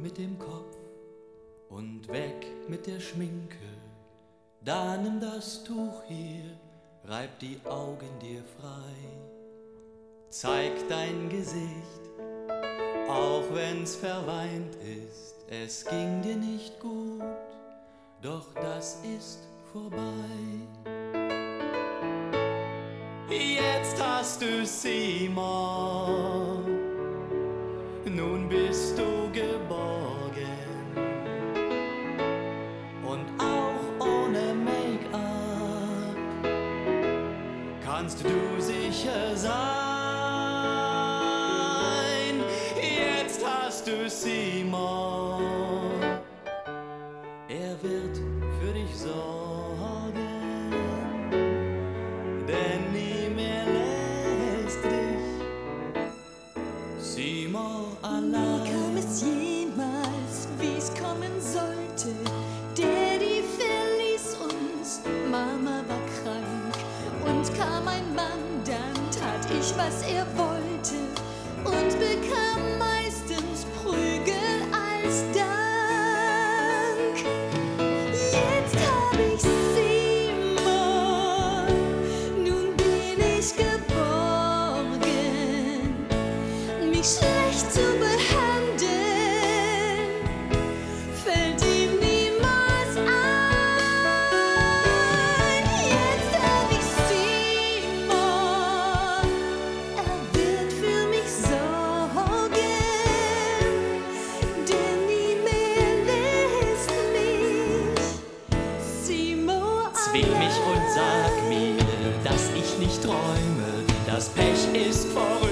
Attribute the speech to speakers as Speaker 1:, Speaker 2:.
Speaker 1: mit dem Kopf und weg mit der Schminke. Da nimm das Tuch hier, reib die Augen dir frei. Zeig dein Gesicht, auch wenn's verweint ist. Es ging dir nicht gut, doch das ist vorbei. Jetzt hast du Simon, nun bist du geborgen. Und auch ohne Make-up kannst du sicher sein. Jetzt hast du Simon, er wird für dich sorgen, denn nie mehr lässt dich Simon allein.
Speaker 2: Nie kam es jemals, wie es kommen sollte. Daddy verließ uns, Mama war krank und kam ein Mann, dann tat ich, was er wollte und bekam meistens Prügel als Dank. Jetzt hab ich Simon, nun bin ich geborgen. Mich schlecht zu behandeln, fällt ihm niemals ein. Jetzt hab ich Simon, er wird für mich sorgen, denn nie mehr lässt mich Simon
Speaker 1: Zwing mich und sag mir, dass ich nicht träume, das Pech ist vorbei.